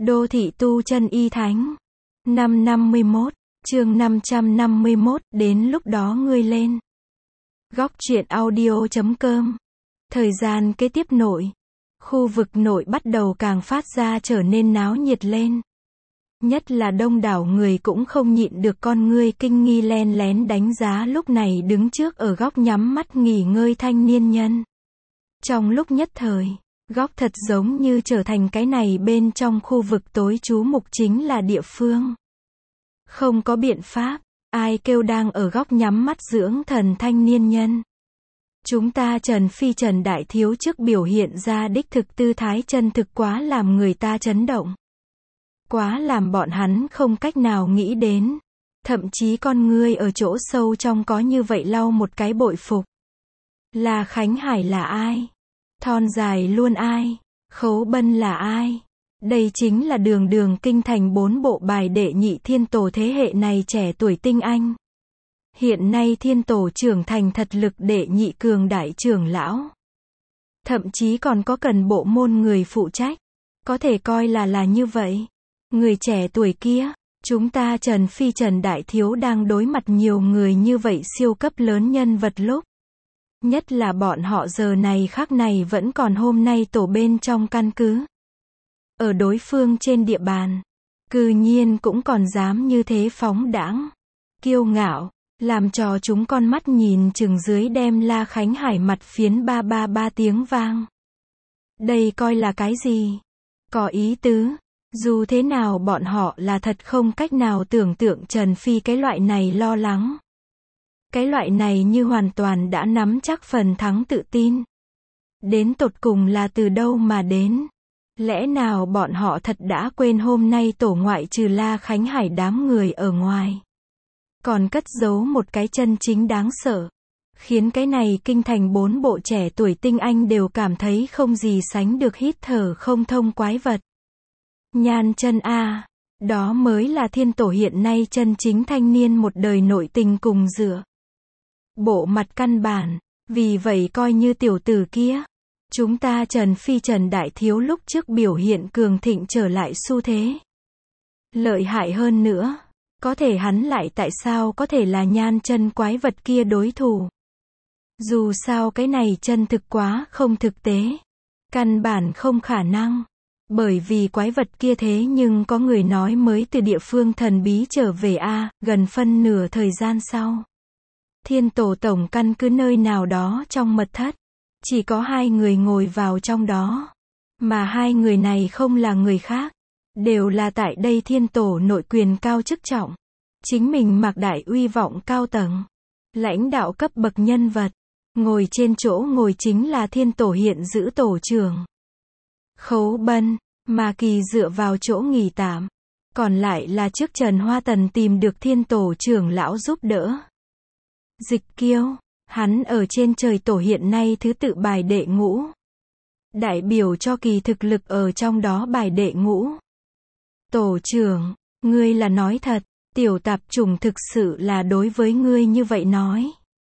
Đô thị tu chân y thánh. Năm 51, chương 551, đến lúc đó ngươi lên. Góc truyện audio.com. Thời gian kế tiếp khu vực nội bắt đầu càng phát ra trở nên náo nhiệt lên. Nhất là đông đảo người cũng không nhịn được con ngươi kinh nghi len lén đánh giá lúc này đứng trước ở góc nhắm mắt nghỉ ngơi thanh niên nhân. Trong lúc nhất thời, góc thật giống như trở thành cái này bên trong khu vực tối chú mục chính là địa phương. Không có biện pháp, ai kêu đang ở góc nhắm mắt dưỡng thần thanh niên nhân. Chúng ta Trần Phi Trần Đại Thiếu trước biểu hiện ra đích thực tư thái chân thực quá làm người ta chấn động. Quá làm bọn hắn không cách nào nghĩ đến. Thậm chí con ngươi ở chỗ sâu trong có như vậy lau một cái bội phục. Là Khánh Hải là ai? Thon dài luôn ai? Khấu Bân là ai? Đây chính là đường đường kinh thành 4 bộ bài đệ nhị thiên tổ thế hệ này trẻ tuổi tinh anh. Hiện nay thiên tổ trưởng thành thật lực đệ nhị cường đại trưởng lão. Thậm chí còn có cần bộ môn người phụ trách. Có thể coi là như vậy. Người trẻ tuổi kia, chúng ta Trần Phi Trần Đại Thiếu đang đối mặt nhiều người như vậy siêu cấp lớn nhân vật lúc. Nhất là bọn họ giờ này khắc này vẫn còn hôm nay tổ bên trong căn cứ. Ở đối phương trên địa bàn, cư nhiên cũng còn dám như thế phóng đãng, kiêu ngạo, làm cho chúng con mắt nhìn chừng dưới đem La Khánh Hải mặt phiến ba ba ba tiếng vang. Đây coi là cái gì? Có ý tứ, dù thế nào bọn họ là thật không cách nào tưởng tượng Trần Phi cái loại này lo lắng. Cái loại này như hoàn toàn đã nắm chắc phần thắng tự tin. Đến tột cùng là từ đâu mà đến? Lẽ nào bọn họ thật đã quên hôm nay tổ ngoại trừ La Khánh Hải đám người ở ngoài. Còn cất giấu một cái chân chính đáng sợ. Khiến cái này kinh thành 4 bộ trẻ tuổi tinh anh đều cảm thấy không gì sánh được hít thở không thông quái vật. Nhan chân a, đó mới là thiên tổ hiện nay chân chính thanh niên một đời nội tình cùng dựa. Bộ mặt căn bản, vì vậy coi như tiểu tử kia. Chúng ta Trần Phi Trần Đại Thiếu lúc trước biểu hiện cường thịnh trở lại xu thế. Lợi hại hơn nữa, có thể hắn lại tại sao có thể là nhan chân quái vật kia đối thủ. Dù sao cái này chân thực quá không thực tế. Căn bản không khả năng. Bởi vì quái vật kia thế nhưng có người nói mới từ địa phương thần bí trở về gần phân nửa thời gian sau. Thiên tổ tổng căn cứ nơi nào đó trong mật thất. Chỉ có 2 người ngồi vào trong đó. Mà 2 người này không là người khác. Đều là tại đây thiên tổ nội quyền cao chức trọng. Chính mình mặc đại uy vọng cao tầng. Lãnh đạo cấp bậc nhân vật. Ngồi trên chỗ ngồi chính là thiên tổ hiện giữ tổ trưởng. Khấu Bân, mà Kỳ dựa vào chỗ nghỉ tạm. Còn lại là trước Trần Hoa Tần tìm được thiên tổ trưởng lão giúp đỡ. Dịch Kiêu, hắn ở trên trời tổ hiện nay thứ tự bài đệ ngũ. Đại biểu cho Kỳ thực lực ở trong đó bài đệ ngũ. Tổ trưởng, ngươi là nói thật, tiểu tạp chủng thực sự là đối với ngươi như vậy nói.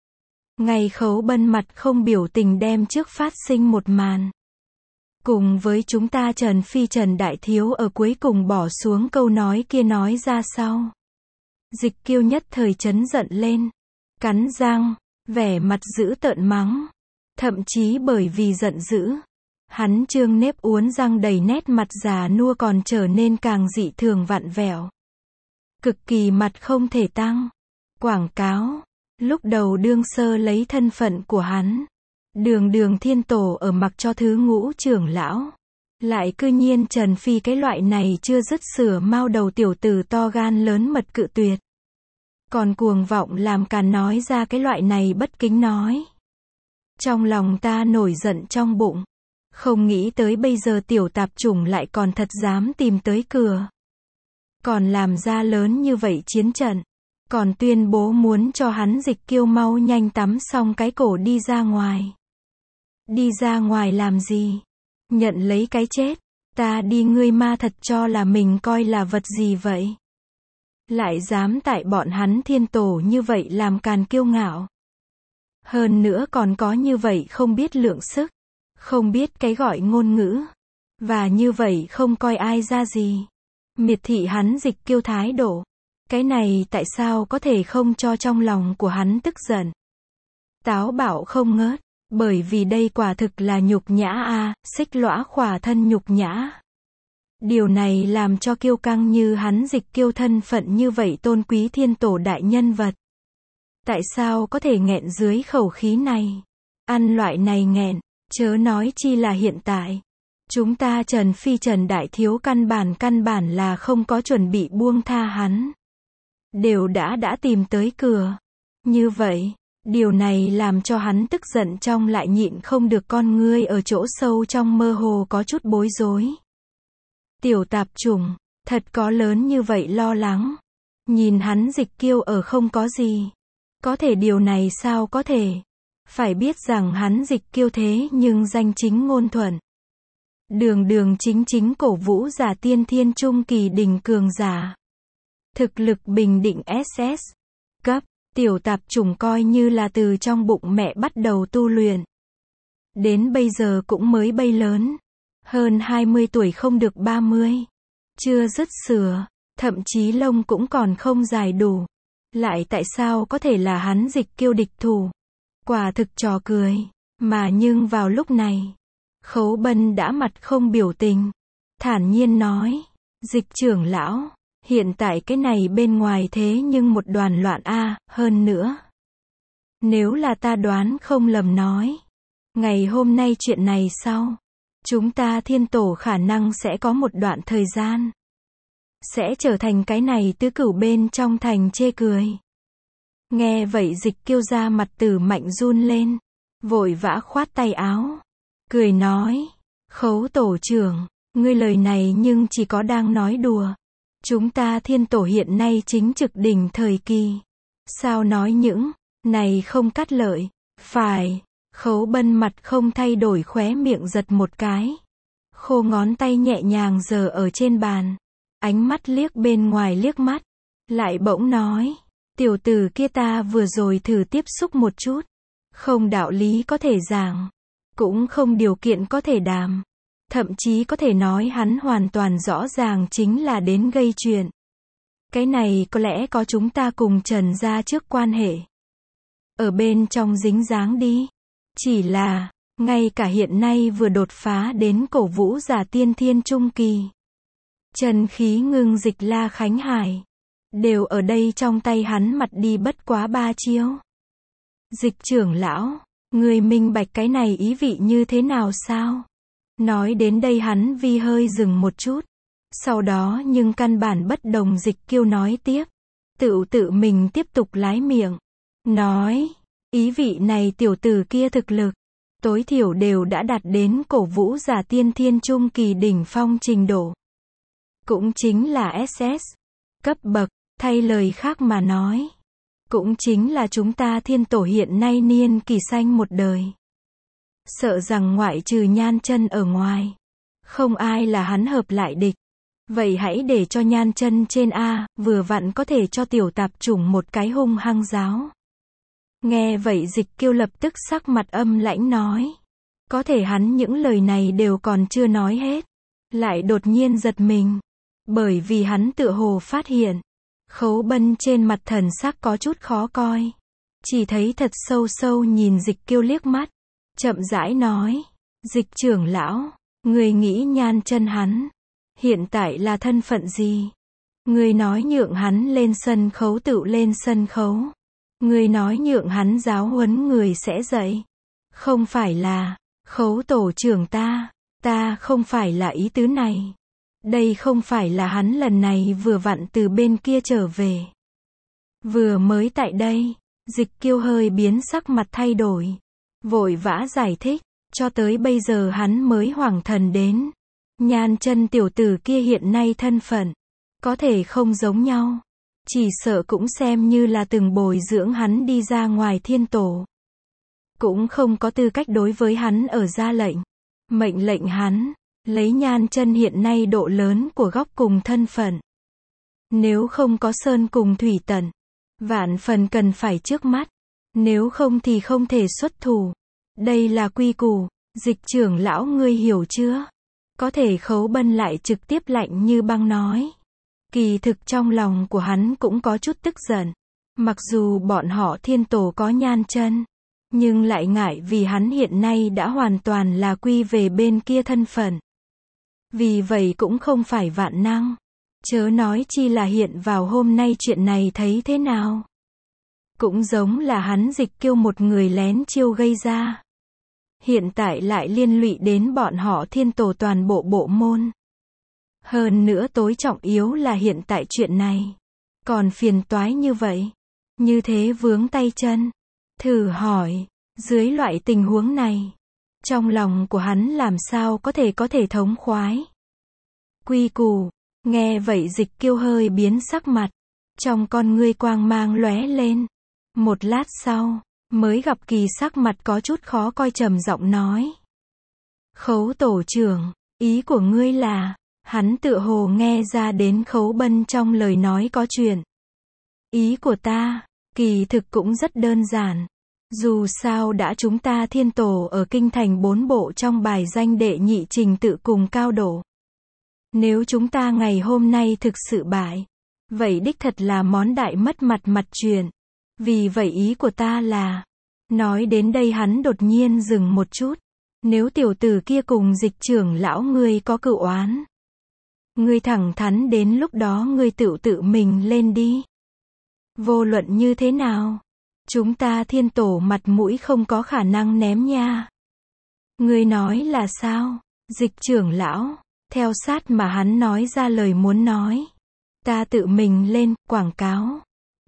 Ngày Khấu Bân mặt không biểu tình đem trước phát sinh một màn. Cùng với chúng ta Trần Phi Trần Đại Thiếu ở cuối cùng bỏ xuống câu nói kia nói ra sau. Dịch Kiêu nhất thời chấn giận lên. Cắn răng, vẻ mặt dữ tợn mắng. Thậm chí bởi vì giận dữ. Hắn trương nếp uốn răng đầy nét mặt già nua còn trở nên càng dị thường vặn vẹo. Cực kỳ mặt không thể tăng. Quảng cáo. Lúc đầu đương sơ lấy thân phận của hắn. Đường thiên tổ ở mặc cho thứ ngũ trưởng lão. Lại cư nhiên Trần Phi cái loại này chưa dứt sửa mao đầu tiểu tử to gan lớn mật cự tuyệt. Còn cuồng vọng làm càn nói ra cái loại này bất kính nói. Trong lòng ta nổi giận trong bụng. Không nghĩ tới bây giờ tiểu tạp chủng lại còn thật dám tìm tới cửa. Còn làm ra lớn như vậy chiến trận. Còn tuyên bố muốn cho hắn Dịch Kiêu mau nhanh tắm xong cái cổ đi ra ngoài. Đi ra ngoài làm gì? Nhận lấy cái chết. Ta đi ngươi ma thật cho là mình coi là vật gì vậy? Lại dám tại bọn hắn thiên tổ như vậy làm càn kiêu ngạo. Hơn nữa còn có như vậy không biết lượng sức. Không biết cái gọi ngôn ngữ. Và như vậy không coi ai ra gì. Miệt thị hắn Dịch Kiêu thái độ. Cái này tại sao có thể không cho trong lòng của hắn tức giận. Táo bạo không ngớt. Bởi vì đây quả thực là nhục nhã a, xích lõa khỏa thân nhục nhã. Điều này làm cho kiêu căng như hắn Dịch Kiêu thân phận như vậy tôn quý thiên tổ đại nhân vật. Tại sao có thể nghẹn dưới khẩu khí này? Ăn loại này nghẹn, chớ nói chi là hiện tại. Chúng ta Trần Phi Trần Đại Thiếu căn bản là không có chuẩn bị buông tha hắn. Đều đã tìm tới cửa. Như vậy, điều này làm cho hắn tức giận trong lại nhịn không được con ngươi ở chỗ sâu trong mơ hồ có chút bối rối. Tiểu tạp chủng, thật có lớn như vậy lo lắng. Nhìn hắn Dịch Kiêu ở không có gì. Có thể điều này sao có thể? Phải biết rằng hắn Dịch Kiêu thế nhưng danh chính ngôn thuận. Đường chính cổ vũ giả tiên thiên trung kỳ đỉnh cường giả. Thực lực bình định SS cấp, tiểu tạp chủng coi như là từ trong bụng mẹ bắt đầu tu luyện. Đến bây giờ cũng mới bay lớn. Hơn 20 tuổi không được 30. Chưa dứt sửa, thậm chí lông cũng còn không dài đủ. Lại tại sao có thể là hắn Dịch Kiêu địch thủ? Quả thực trò cười. Mà nhưng vào lúc này, Khấu Bân đã mặt không biểu tình. Thản nhiên nói, Dịch trưởng lão, hiện tại cái này bên ngoài thế nhưng một đoàn loạn a, hơn nữa. Nếu là ta đoán không lầm nói, ngày hôm nay chuyện này sau, chúng ta thiên tổ khả năng sẽ có một đoạn thời gian. Sẽ trở thành cái này tứ cửu bên trong thành chê cười. Nghe vậy Dịch Kiêu ra mặt Tử Mạnh run lên. Vội vã khoát tay áo. Cười nói, Khấu tổ trưởng, ngươi lời này nhưng chỉ có đang nói đùa. Chúng ta thiên tổ hiện nay chính trực đỉnh thời kỳ. Sao nói những này không cắt lợi? Phải. Khấu Bân mặt không thay đổi khóe miệng giật một cái. Khô ngón tay nhẹ nhàng giở ở trên bàn. Ánh mắt liếc bên ngoài liếc mắt. Lại bỗng nói, tiểu tử kia ta vừa rồi thử tiếp xúc một chút. Không đạo lý có thể giảng. Cũng không điều kiện có thể đàm. Thậm chí có thể nói hắn hoàn toàn rõ ràng chính là đến gây chuyện. Cái này có lẽ có chúng ta cùng Trần gia trước quan hệ. Ở bên trong dính dáng đi. Chỉ là, ngay cả hiện nay vừa đột phá đến cổ vũ giả tiên thiên trung kỳ. Trần khí ngưng Dịch La Khánh Hải. Đều ở đây trong tay hắn mặt đi bất quá 3 chiêu. Dịch trưởng lão, người minh bạch cái này ý vị như thế nào sao? Nói đến đây hắn vi hơi dừng một chút. Sau đó nhưng căn bản bất đồng Dịch Kiêu nói tiếp. Tự mình tiếp tục lái miệng. Nói, ý vị này tiểu tử kia thực lực. Tối thiểu đều đã đạt đến cổ vũ giả tiên thiên trung kỳ đỉnh phong trình độ. Cũng chính là SS. Cấp bậc, thay lời khác mà nói. Cũng chính là chúng ta thiên tổ hiện nay niên kỳ xanh một đời. Sợ rằng ngoại trừ Nhan Chân ở ngoài. Không ai là hắn hợp lại địch. Vậy hãy để cho Nhan Chân trên A, vừa vặn có thể cho tiểu tạp chủng một cái hung hăng giáo. Nghe vậy Dịch Kiêu lập tức sắc mặt âm lãnh nói. Có thể hắn những lời này đều còn chưa nói hết. Lại đột nhiên giật mình. Bởi vì hắn tựa hồ phát hiện. Khấu Bân trên mặt thần sắc có chút khó coi. Chỉ thấy thật sâu nhìn Dịch Kiêu liếc mắt. Chậm rãi nói. Dịch trưởng lão, người nghĩ Nhan Chân hắn. Hiện tại là thân phận gì? Người nói nhượng hắn lên sân khấu tự lên sân khấu. Người nói nhượng hắn giáo huấn người sẽ dạy. Không phải là, Khấu tổ trưởng ta không phải là ý tứ này. Đây không phải là hắn lần này vừa vặn từ bên kia trở về. Vừa mới tại đây, Dịch Kiêu hơi biến sắc mặt thay đổi. Vội vã giải thích, cho tới bây giờ hắn mới hoảng thần đến. Nhan Chân tiểu tử kia hiện nay thân phận, có thể không giống nhau. Chỉ sợ cũng xem như là từng bồi dưỡng hắn đi ra ngoài thiên tổ. Cũng không có tư cách đối với hắn ở ra lệnh. Mệnh lệnh hắn, lấy Nhan Chân hiện nay độ lớn của góc cùng thân phận. Nếu không có sơn cùng thủy tận, vạn phần cần phải trước mắt. Nếu không thì không thể xuất thủ. Đây là quy củ, Dịch trưởng lão ngươi hiểu chưa? Có thể Khấu Bân lại trực tiếp lạnh như băng nói. Kỳ thực trong lòng của hắn cũng có chút tức giận. Mặc dù bọn họ Thiên Tổ có Nhan Chân, nhưng lại ngại vì hắn hiện nay đã hoàn toàn là quy về bên kia thân phận. Vì vậy cũng không phải vạn năng. Chớ nói chi là hiện vào hôm nay chuyện này thấy thế nào. Cũng giống là hắn Dịch Kiêu một người lén chiêu gây ra. Hiện tại lại liên lụy đến bọn họ Thiên Tổ toàn bộ bộ môn. Hơn nữa tối trọng yếu là hiện tại chuyện này còn phiền toái như vậy. Như thế vướng tay chân. Thử hỏi, dưới loại tình huống này, trong lòng của hắn làm sao có thể thống khoái. Quy củ, nghe vậy Dịch Kiêu hơi biến sắc mặt. Trong con ngươi quang mang lóe lên. Một lát sau, mới gặp Kỳ sắc mặt có chút khó coi trầm giọng nói. Khấu tổ trưởng, ý của ngươi là, hắn tựa hồ nghe ra đến Khấu Bân trong lời nói có chuyện. Ý của ta, kỳ thực cũng rất đơn giản. Dù sao đã chúng ta Thiên Tổ ở kinh thành 4 bộ trong bài danh đệ nhị trình tự cùng cao độ. Nếu chúng ta ngày hôm nay thực sự bại, vậy đích thật là món đại mất mặt chuyện. Vì vậy ý của ta là, nói đến đây hắn đột nhiên dừng một chút. Nếu tiểu tử kia cùng Dịch trưởng lão ngươi có cựu oán, ngươi thẳng thắn đến lúc đó ngươi tự mình lên đi. Vô luận như thế nào, chúng ta Thiên Tổ mặt mũi không có khả năng ném nha. Ngươi nói là sao? Dịch trưởng lão, theo sát mà hắn nói ra lời muốn nói. Ta tự mình lên, quảng cáo.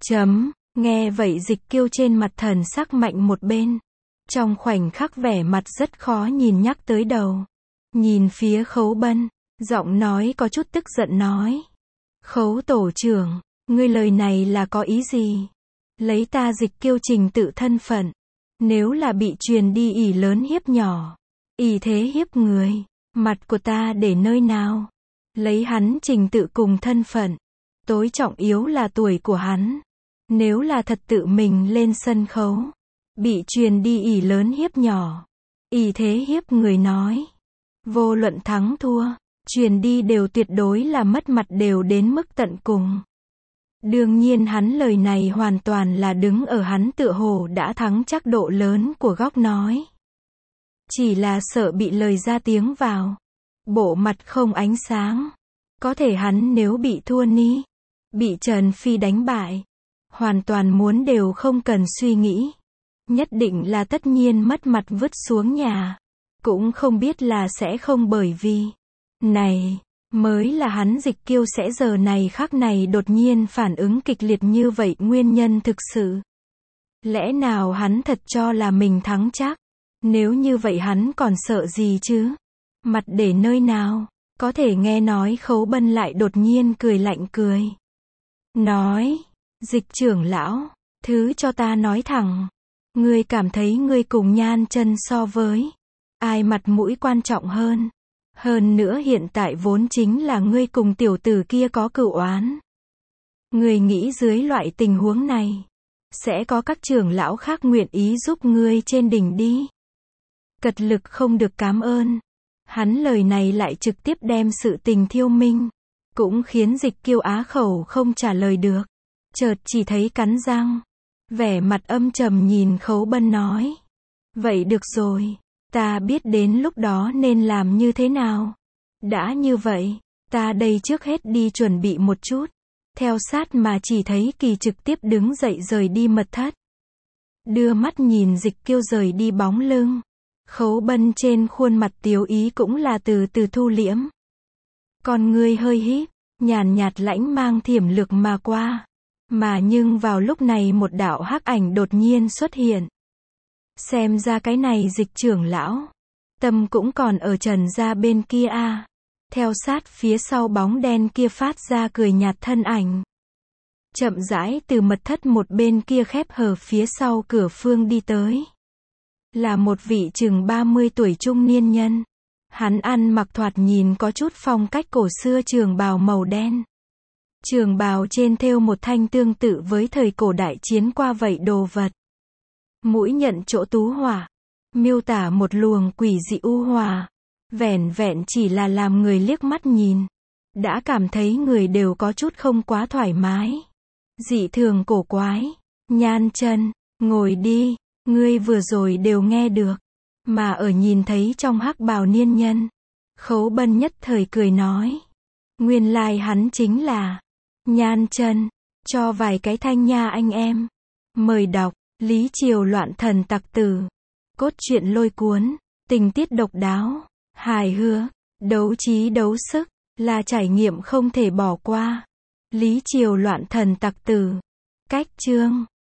Nghe vậy Dịch Kiêu trên mặt thần sắc mạnh một bên. Trong khoảnh khắc vẻ mặt rất khó nhìn nhắc tới đầu. Nhìn phía Khấu Bân, giọng nói có chút tức giận nói. Khấu tổ trưởng, ngươi lời này là có ý gì? Lấy ta Dịch Kiêu trình tự thân phận. Nếu là bị truyền đi ỷ lớn hiếp nhỏ, ỷ thế hiếp người, mặt của ta để nơi nào? Lấy hắn trình tự cùng thân phận. Tối trọng yếu là tuổi của hắn. Nếu là thật tự mình lên sân khấu, bị truyền đi ỷ lớn hiếp nhỏ, ỷ thế hiếp người nói. Vô luận thắng thua, truyền đi đều tuyệt đối là mất mặt đều đến mức tận cùng. Đương nhiên hắn lời này hoàn toàn là đứng ở hắn tựa hồ đã thắng chắc độ lớn của góc nói. Chỉ là sợ bị lời ra tiếng vào. Bộ mặt không ánh sáng. Có thể hắn nếu bị thua ni, bị Trần Phi đánh bại, hoàn toàn muốn đều không cần suy nghĩ. Nhất định là tất nhiên mất mặt vứt xuống nhà. Cũng không biết là sẽ không bởi vì này mới là hắn Dịch Kiêu sẽ giờ này khắc này đột nhiên phản ứng kịch liệt như vậy nguyên nhân thực sự. Lẽ nào hắn thật cho là mình thắng chắc? Nếu như vậy hắn còn sợ gì chứ? Mặt để nơi nào? Có thể nghe nói Khấu Bân lại đột nhiên cười lạnh cười. Nói, Dịch trưởng lão, thứ cho ta nói thẳng. Ngươi cảm thấy ngươi cùng Nhan Chân so với ai mặt mũi quan trọng hơn? Hơn nữa hiện tại vốn chính là ngươi cùng tiểu tử kia có cựu oán. Ngươi nghĩ dưới loại tình huống này, sẽ có các trưởng lão khác nguyện ý giúp ngươi trên đỉnh đi. Cật lực không được cảm ơn. Hắn lời này lại trực tiếp đem sự tình thiêu minh. Cũng khiến Dịch Kiêu á khẩu không trả lời được. Chợt chỉ thấy cắn răng. Vẻ mặt âm trầm nhìn Khấu Bân nói. Vậy được rồi. Ta biết đến lúc đó nên làm như thế nào. Đã như vậy, ta đây trước hết đi chuẩn bị một chút. Theo sát mà chỉ thấy Kỳ trực tiếp đứng dậy rời đi mật thất. Đưa mắt nhìn Dịch Kiêu rời đi bóng lưng. Khấu Bân trên khuôn mặt tiếu ý cũng là từ từ thu liễm. Con ngươi hơi híp, nhàn nhạt lãnh mang thiểm lược mà qua. Mà nhưng vào lúc này một đạo hắc ảnh đột nhiên xuất hiện. Xem ra cái này Dịch trưởng lão, tâm cũng còn ở Trần gia bên kia a. Theo sát phía sau bóng đen kia phát ra cười nhạt thân ảnh. Chậm rãi từ mật thất một bên kia khép hờ phía sau cửa phương đi tới. Là một vị chừng 30 tuổi trung niên nhân. Hắn ăn mặc thoạt nhìn có chút phong cách cổ xưa trường bào màu đen. Trường bào trên thêu một thanh tương tự với thời cổ đại chiến qua vậy đồ vật. Mũi nhận chỗ tú hỏa, miêu tả một luồng quỷ dị u hòa. Vẻn vẹn chỉ là làm người liếc mắt nhìn, đã cảm thấy người đều có chút không quá thoải mái. Dị thường cổ quái. Nhan chân, ngồi đi, ngươi vừa rồi đều nghe được. Mà ở nhìn thấy trong hắc bào niên nhân, Khấu Bân nhất thời cười nói. Nguyên lai hắn chính là Nhan chân, cho vài cái thanh nha anh em. Mời đọc, Lý Triều loạn thần tặc tử. Cốt truyện lôi cuốn, tình tiết độc đáo, hài hước, đấu trí đấu sức, là trải nghiệm không thể bỏ qua. Lý Triều loạn thần tặc tử. Cách chương